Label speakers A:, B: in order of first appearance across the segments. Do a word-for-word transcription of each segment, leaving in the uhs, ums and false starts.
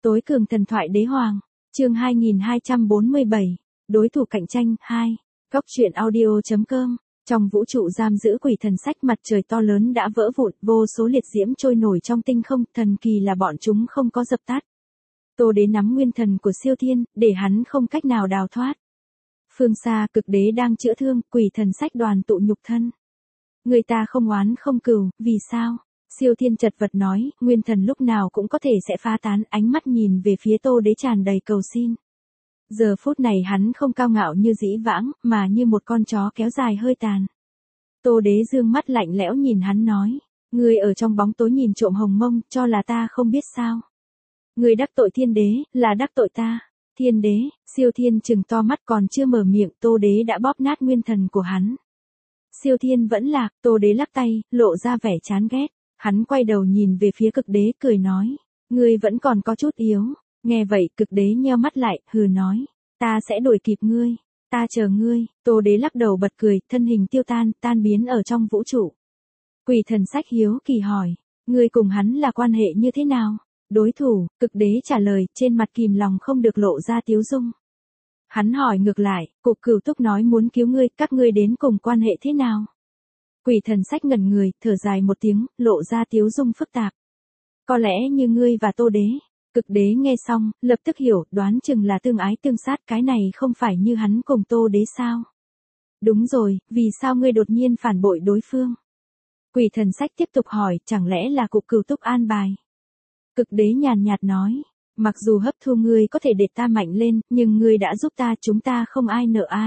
A: Tối cường thần thoại đế hoàng, chương hai nghìn hai trăm bốn mươi bảy, đối thủ cạnh tranh, hai. Góc truyện audio.com, trong vũ trụ giam giữ quỷ thần sách mặt trời to lớn đã vỡ vụn, vô số liệt diễm trôi nổi trong tinh không, thần kỳ là bọn chúng không có dập tắt. Tô đế nắm nguyên thần của siêu thiên, để hắn không cách nào đào thoát. Phương xa cực đế đang chữa thương, quỷ thần sách đoàn tụ nhục thân. Người ta không oán không cừu, vì sao? Siêu thiên chật vật nói, nguyên thần lúc nào cũng có thể sẽ phá tán, ánh mắt nhìn về phía tô đế tràn đầy cầu xin. Giờ phút này hắn không cao ngạo như dĩ vãng, mà như một con chó kéo dài hơi tàn. Tô đế dương mắt lạnh lẽo nhìn hắn nói, ngươi ở trong bóng tối nhìn trộm hồng mông, cho là ta không biết sao. Ngươi đắc tội thiên đế, là đắc tội ta. Thiên đế, siêu thiên trừng to mắt còn chưa mở miệng, tô đế đã bóp nát nguyên thần của hắn. Siêu thiên vẫn lạc, tô đế lắc tay, lộ ra vẻ chán ghét. Hắn quay đầu nhìn về phía cực đế cười nói, ngươi vẫn còn có chút yếu. Nghe vậy cực đế nheo mắt lại, hừ nói, ta sẽ đuổi kịp ngươi, ta chờ ngươi. Tô đế lắc đầu bật cười, thân hình tiêu tan, tan biến ở trong vũ trụ. Quỷ thần sách hiếu kỳ hỏi, ngươi cùng hắn là quan hệ như thế nào? Đối thủ, cực đế trả lời, trên mặt kìm lòng không được lộ ra tiếu dung. Hắn hỏi ngược lại, cục cửu túc nói muốn cứu ngươi, các ngươi đến cùng quan hệ thế nào? Quỷ thần sách ngẩn người, thở dài một tiếng, lộ ra tiếu dung phức tạp. Có lẽ như ngươi và tô đế. Cực đế nghe xong, lập tức hiểu, đoán chừng là tương ái tương sát, cái này không phải như hắn cùng tô đế sao? Đúng rồi, vì sao ngươi đột nhiên phản bội đối phương? Quỷ thần sách tiếp tục hỏi, chẳng lẽ là cục cửu túc an bài? Cực đế nhàn nhạt nói, mặc dù hấp thu ngươi có thể để ta mạnh lên, nhưng ngươi đã giúp ta, chúng ta không ai nợ ai.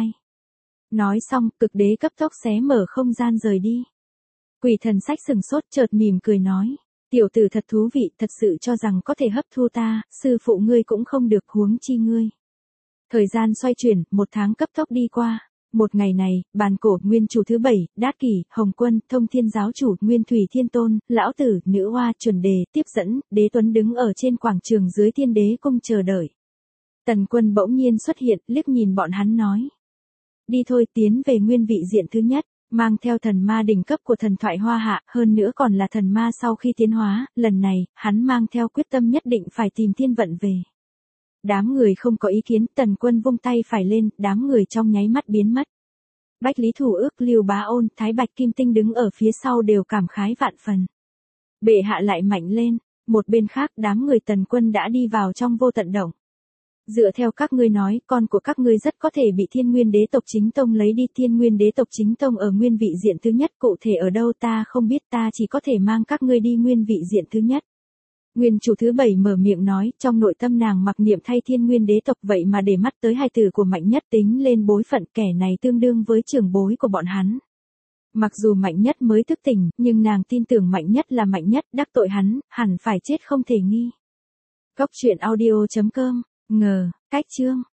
A: Nói xong, cực đế cấp tốc xé mở không gian rời đi. Quỷ thần sách sừng sốt chợt mỉm cười nói, tiểu tử thật thú vị, thật sự cho rằng có thể hấp thu ta, sư phụ ngươi cũng không được, huống chi ngươi. Thời gian xoay chuyển, một tháng cấp tốc đi qua. Một ngày này, bàn cổ nguyên chủ thứ bảy, Đát Kỷ, Hồng Quân, Thông Thiên giáo chủ, Nguyên Thủy Thiên Tôn, Lão Tử, Nữ Hoa, Chuẩn Đề, tiếp dẫn, Đế Tuấn đứng ở trên quảng trường dưới Thiên Đế cung chờ đợi. Tần Quân bỗng nhiên xuất hiện, liếc nhìn bọn hắn nói. Đi thôi, tiến về nguyên vị diện thứ nhất, mang theo thần ma đỉnh cấp của thần thoại Hoa Hạ, hơn nữa còn là thần ma sau khi tiến hóa, lần này, hắn mang theo quyết tâm nhất định phải tìm thiên vận về. Đám người không có ý kiến, Tần Quân vung tay phải lên, đám người trong nháy mắt biến mất. Bách Lý Thủ Ước, Lưu Bá Ôn, Thái Bạch Kim Tinh đứng ở phía sau đều cảm khái vạn phần. Bệ hạ lại mạnh lên, một bên khác đám người Tần Quân đã đi vào trong vô tận động. Dựa theo các ngươi nói, con của các ngươi rất có thể bị Thiên Nguyên Đế tộc Chính Tông lấy đi. Thiên Nguyên Đế tộc Chính Tông ở nguyên vị diện thứ nhất, cụ thể ở đâu ta không biết, ta chỉ có thể mang các ngươi đi nguyên vị diện thứ nhất. Nguyên chủ thứ bảy mở miệng nói, trong nội tâm nàng mặc niệm thay Thiên Nguyên Đế tộc, vậy mà để mắt tới hài tử của mạnh nhất, tính lên bối phận, kẻ này tương đương với trưởng bối của bọn hắn. Mặc dù mạnh nhất mới thức tỉnh, nhưng nàng tin tưởng mạnh nhất là mạnh nhất, đắc tội hắn, hẳn phải chết không thể nghi. Góc truyện audio.com, ngờ, cách chương.